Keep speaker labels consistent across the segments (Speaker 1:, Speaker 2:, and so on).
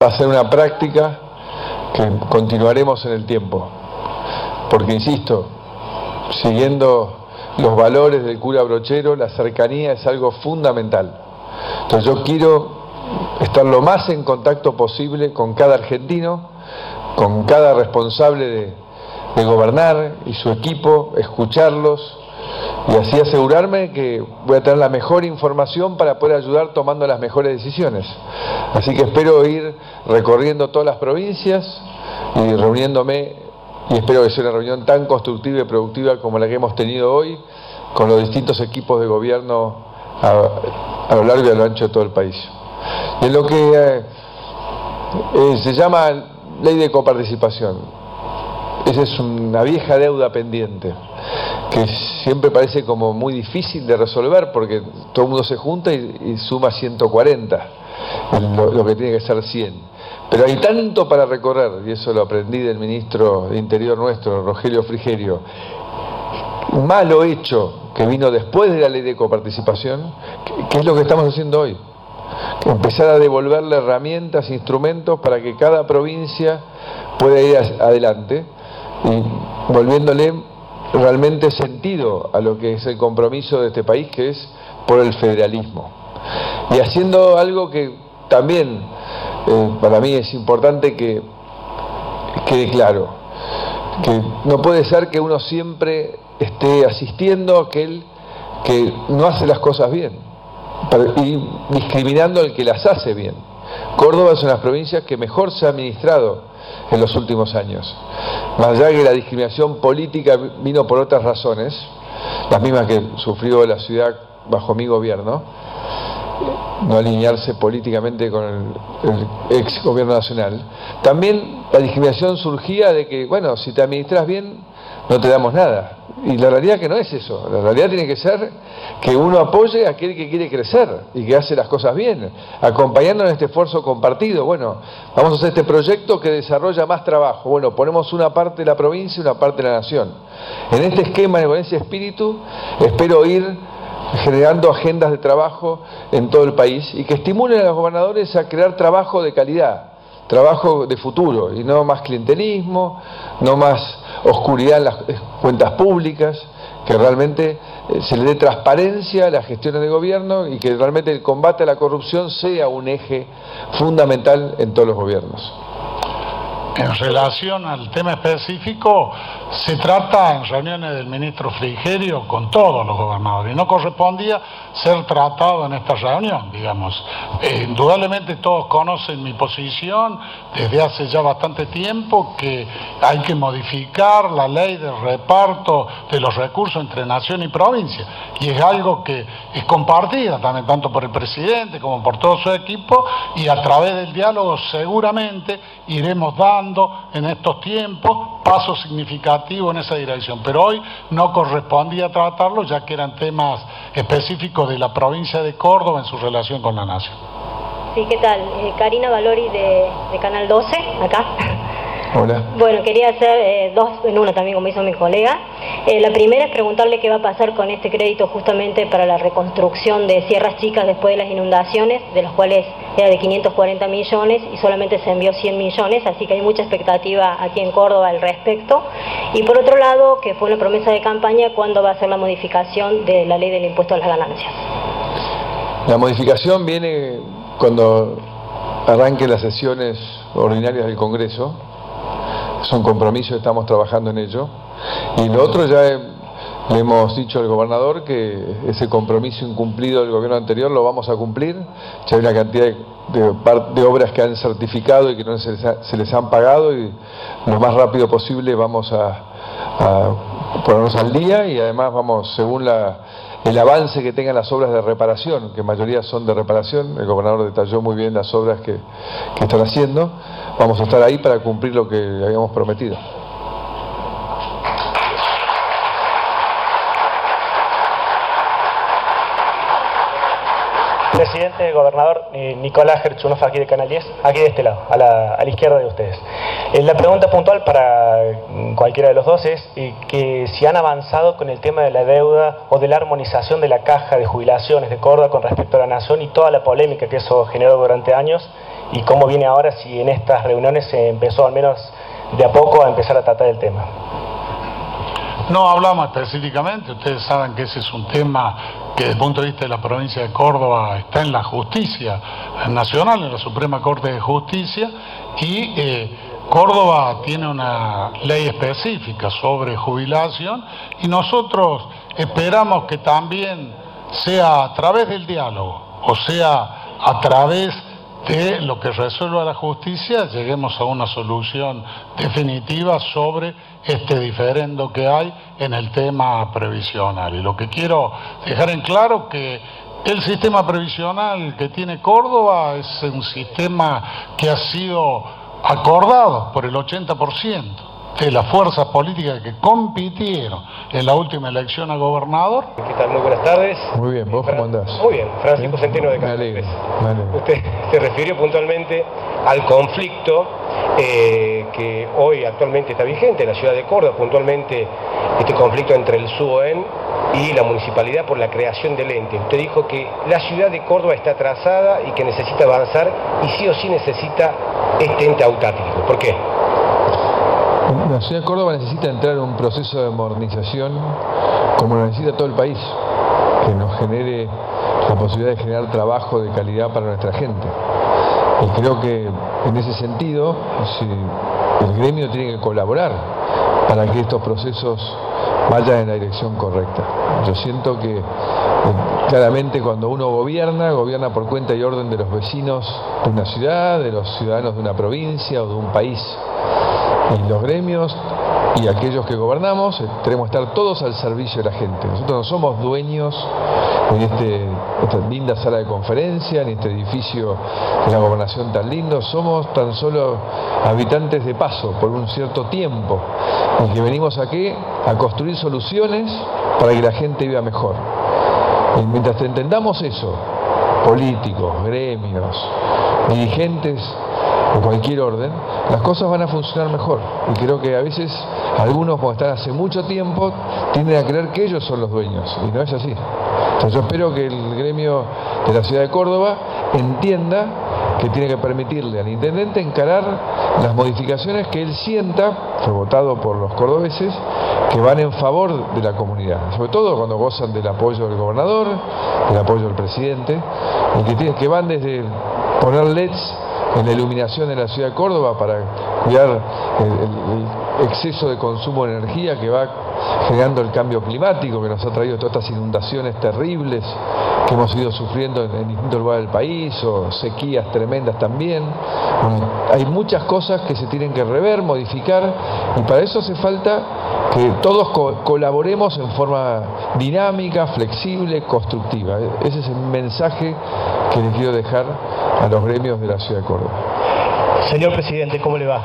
Speaker 1: va a ser una práctica que continuaremos en el tiempo, porque insisto, siguiendo los valores del cura Brochero, la cercanía es algo fundamental. Entonces yo quiero estar lo más en contacto posible con cada argentino, con cada responsable de gobernar y su equipo, escucharlos y así asegurarme que voy a tener la mejor información para poder ayudar tomando las mejores decisiones. Así que espero ir recorriendo todas las provincias y reuniéndome, y espero que sea una reunión tan constructiva y productiva como la que hemos tenido hoy con los distintos equipos de gobierno a lo largo y a lo ancho de todo el país. Y en lo que se llama ley de coparticipación, esa es una vieja deuda pendiente que siempre parece como muy difícil de resolver porque todo el mundo se junta y suma 140, lo que tiene que ser 100. Pero hay tanto para recorrer, y eso lo aprendí del ministro de Interior nuestro, Rogelio Frigerio, malo hecho que vino después de la ley de coparticipación, que es lo que estamos haciendo hoy. Empezar a devolverle herramientas, instrumentos para que cada provincia pueda ir adelante y volviéndole realmente sentido a lo que es el compromiso de este país, que es por el federalismo. Y haciendo algo que también para mí es importante que quede claro, que no puede ser que uno siempre esté asistiendo a aquel que no hace las cosas bien y discriminando al que las hace bien. Córdoba es una de las provincias que mejor se ha administrado en los últimos años. Más allá de que la discriminación política vino por otras razones, las mismas que sufrió la ciudad bajo mi gobierno, no alinearse políticamente con el ex gobierno nacional, también la discriminación surgía de que, bueno, si te administras bien, no te damos nada. Y la realidad que no es eso. La realidad tiene que ser que uno apoye a aquel que quiere crecer y que hace las cosas bien, acompañando en este esfuerzo compartido. Bueno, vamos a hacer este proyecto que desarrolla más trabajo. Bueno, ponemos una parte de la provincia y una parte de la nación. En este esquema y con ese espíritu, espero ir generando agendas de trabajo en todo el país y que estimulen a los gobernadores a crear trabajo de calidad, trabajo de futuro, y no más clientelismo, no más oscuridad en las cuentas públicas, que realmente se le dé transparencia a las gestiones de gobierno y que realmente el combate a la corrupción sea un eje fundamental en todos los gobiernos.
Speaker 2: En relación al tema específico, se trata en reuniones del ministro Frigerio con todos los gobernadores y no correspondía ser tratado en esta reunión, digamos. Indudablemente todos conocen mi posición desde hace ya bastante tiempo, que hay que modificar la ley del reparto de los recursos entre nación y provincia, y es algo que es compartida también tanto por el presidente como por todo su equipo, y a través del diálogo seguramente iremos dando en estos tiempos pasos significativos en esa dirección, pero hoy no correspondía tratarlo ya que eran temas específicos de la provincia de Córdoba en su relación con la nación.
Speaker 3: Sí, ¿qué tal? Karina Valori de Canal 12, acá.
Speaker 1: Hola.
Speaker 3: Bueno, quería hacer dos en uno también, como hizo mi colega. La primera es preguntarle qué va a pasar con este crédito justamente para la reconstrucción de Sierras Chicas después de las inundaciones, de los cuales era de 540 millones y solamente se envió 100 millones, así que hay mucha expectativa aquí en Córdoba al respecto. Y por otro lado, que fue una promesa de campaña, ¿cuándo va a ser la modificación de la ley del impuesto a las ganancias?
Speaker 1: La modificación viene cuando arranquen las sesiones ordinarias del Congreso. Es un compromiso, estamos trabajando en ello. Y lo otro, ya le hemos dicho al gobernador que ese compromiso incumplido del gobierno anterior lo vamos a cumplir. Ya hay una cantidad de obras que han certificado y que no se les han pagado, y lo más rápido posible vamos a ponernos al día, y además vamos, según el avance que tengan las obras de reparación, que en mayoría son de reparación, el gobernador detalló muy bien las obras que están haciendo, vamos a estar ahí para cumplir lo que habíamos prometido.
Speaker 4: Presidente, gobernador, Nicolás Gerchunov, aquí de Canal 10, aquí de este lado, a la izquierda de ustedes. La pregunta puntual para cualquiera de los dos es que si han avanzado con el tema de la deuda o de la armonización de la caja de jubilaciones de Córdoba con respecto a la nación y toda la polémica que eso generó durante años, y cómo viene ahora, si en estas reuniones se empezó al menos de a poco a empezar a tratar el tema.
Speaker 2: No hablamos específicamente, ustedes saben que ese es un tema que desde el punto de vista de la provincia de Córdoba está en la justicia nacional, en la Suprema Corte de Justicia, y Córdoba tiene una ley específica sobre jubilación y nosotros esperamos que también sea a través del diálogo, o sea, a través de lo que resuelva la justicia, lleguemos a una solución definitiva sobre este diferendo que hay en el tema previsional. Y lo que quiero dejar en claro que el sistema previsional que tiene Córdoba es un sistema que ha sido acordado por el 80% de las fuerzas políticas que compitieron en la última elección a gobernador.
Speaker 5: ¿Qué tal? Muy buenas tardes.
Speaker 1: Muy bien, ¿vos cómo andás?
Speaker 5: Muy bien, Francisco Centeno de Canal 3. Usted se refirió puntualmente al conflicto que hoy actualmente está vigente en la ciudad de Córdoba, puntualmente este conflicto entre el SUOEN y la municipalidad por la creación del ente. Usted dijo que la ciudad de Córdoba está atrasada y que necesita avanzar y sí o sí necesita este ente autárquico. ¿Por qué?
Speaker 1: La ciudad de Córdoba necesita entrar en un proceso de modernización como lo necesita todo el país, que nos genere la posibilidad de generar trabajo de calidad para nuestra gente. Y creo que en ese sentido el gremio tiene que colaborar para que estos procesos vayan en la dirección correcta. Yo siento que claramente cuando uno gobierna por cuenta y orden de los vecinos de una ciudad, de los ciudadanos de una provincia o de un país. Y los gremios y aquellos que gobernamos tenemos que estar todos al servicio de la gente. Nosotros no somos dueños en esta linda sala de conferencia, en este edificio de la gobernación tan lindo, somos tan solo habitantes de paso por un cierto tiempo, y que venimos aquí a construir soluciones para que la gente viva mejor. Y mientras entendamos eso, políticos, gremios, dirigentes de cualquier orden, las cosas van a funcionar mejor. Y creo que a veces algunos, como están hace mucho tiempo, tienden a creer que ellos son los dueños, y no es así. Entonces yo espero que el gremio de la ciudad de Córdoba entienda que tiene que permitirle al intendente encarar las modificaciones que él sienta, fue votado por los cordobeses, que van en favor de la comunidad, sobre todo cuando gozan del apoyo del gobernador, del apoyo del presidente, y que van desde poner LEDs en la iluminación de la ciudad de Córdoba para cuidar el exceso de consumo de energía que va generando el cambio climático que nos ha traído todas estas inundaciones terribles que hemos ido sufriendo en distintos lugares del país, o sequías tremendas también. Bueno, hay muchas cosas que se tienen que rever, modificar, y para eso hace falta que todos colaboremos en forma dinámica, flexible, constructiva. Ese es el mensaje que les quiero dejar a los gremios de la ciudad de Córdoba.
Speaker 6: Señor presidente, ¿cómo le va?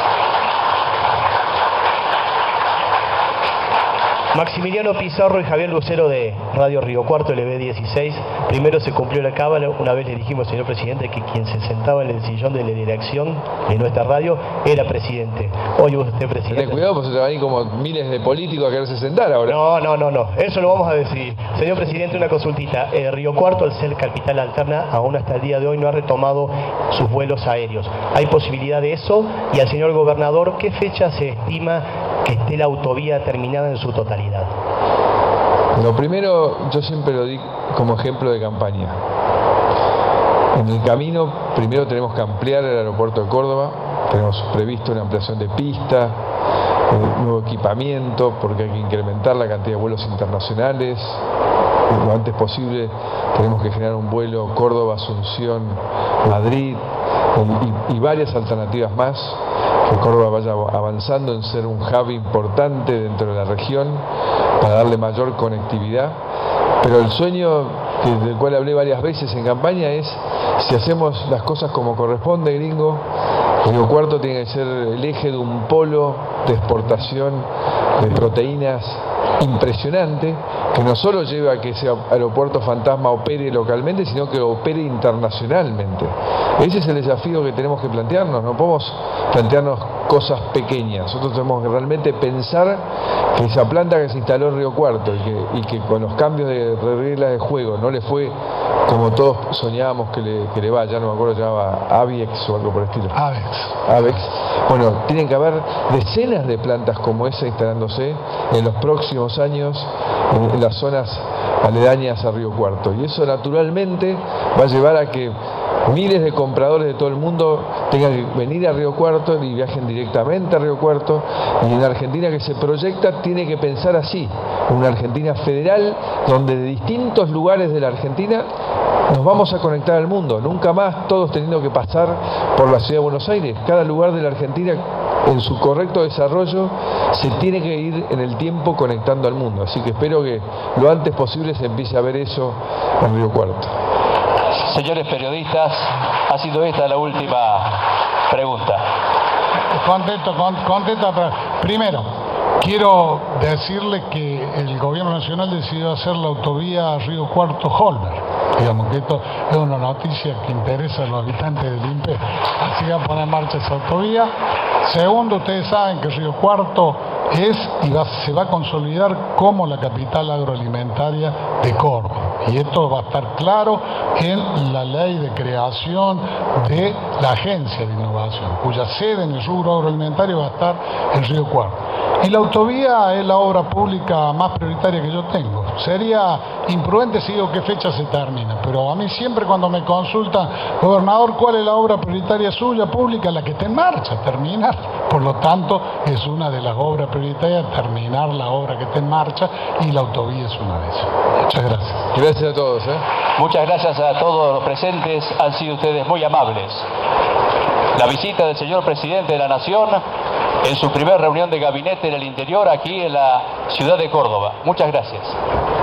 Speaker 6: Maximiliano Pizarro y Javier Lucero de Radio Río Cuarto, LB16. Primero se cumplió la cábala. Una vez le dijimos, señor presidente, que quien se sentaba en el sillón de la dirección de nuestra radio era presidente. Hoy usted presidente.
Speaker 1: Ten cuidado, porque se te van a ir como miles de políticos a quererse sentar ahora.
Speaker 6: No. Eso lo vamos a decidir. Señor presidente, una consultita. Río Cuarto, al ser capital alterna, aún hasta el día de hoy no ha retomado sus vuelos aéreos. ¿Hay posibilidad de eso? Y al señor gobernador, ¿qué fecha se estima que esté la autovía terminada en su totalidad?
Speaker 1: Lo primero, yo siempre lo di como ejemplo de campaña. En el camino, primero tenemos que ampliar el aeropuerto de Córdoba, tenemos previsto una ampliación de pista, nuevo equipamiento, porque hay que incrementar la cantidad de vuelos internacionales. Lo antes posible tenemos que generar un vuelo Córdoba-Asunción-Madrid y varias alternativas más, que Córdoba vaya avanzando en ser un hub importante dentro de la región para darle mayor conectividad. Pero el sueño del cual hablé varias veces en campaña es, si hacemos las cosas como corresponde, gringo, Río Cuarto tiene que ser el eje de un polo de exportación de proteínas impresionante, que no solo lleva a que ese aeropuerto fantasma opere localmente, sino que opere internacionalmente. Ese es el desafío que tenemos que plantearnos. No podemos plantearnos cosas pequeñas. Nosotros tenemos que realmente pensar que esa planta que se instaló en Río Cuarto y que con los cambios de reglas de juego no le fue como todos soñábamos que le vaya, no me acuerdo, se llamaba AVEX o algo por el estilo. AVEX. Bueno, tienen que haber decenas de plantas como esa instalándose en los próximos años en las zonas aledañas a Río Cuarto. Y eso naturalmente va a llevar a que miles de compradores de todo el mundo tengan que venir a Río Cuarto y viajen directamente a Río Cuarto. Y en Argentina que se proyecta tiene que pensar así, una Argentina federal donde de distintos lugares de la Argentina nos vamos a conectar al mundo, nunca más todos teniendo que pasar por la ciudad de Buenos Aires. Cada lugar de la Argentina en su correcto desarrollo se tiene que ir en el tiempo conectando al mundo. Así que espero que lo antes posible se empiece a ver eso en Río Cuarto.
Speaker 7: Señores periodistas, ha sido esta la última pregunta.
Speaker 2: Contesta. Primero, quiero decirle que el gobierno nacional decidió hacer la autovía Río Cuarto-Holmer. Digamos que esto es una noticia que interesa a los habitantes del INPE. Así va a poner en marcha esa autovía. Segundo, ustedes saben que Río Cuarto es y se va a consolidar como la capital agroalimentaria de Córdoba. Y esto va a estar claro en la ley de creación de la Agencia de Innovación, cuya sede en el rubro agroalimentario va a estar en Río Cuarto. Y la autovía es la obra pública más prioritaria que yo tengo. Sería imprudente si digo qué fecha se termina, pero a mí siempre cuando me consultan, gobernador, ¿cuál es la obra prioritaria suya, pública? La que está en marcha, terminar. Por lo tanto, es una de las obras prioritarias, terminar la obra que está en marcha, y la autovía es una de ellas. Muchas gracias.
Speaker 1: Gracias a todos.
Speaker 7: Muchas gracias a todos los presentes, han sido ustedes muy amables. La visita del señor presidente de la Nación en su primera reunión de gabinete en el interior, aquí en la ciudad de Córdoba. Muchas gracias.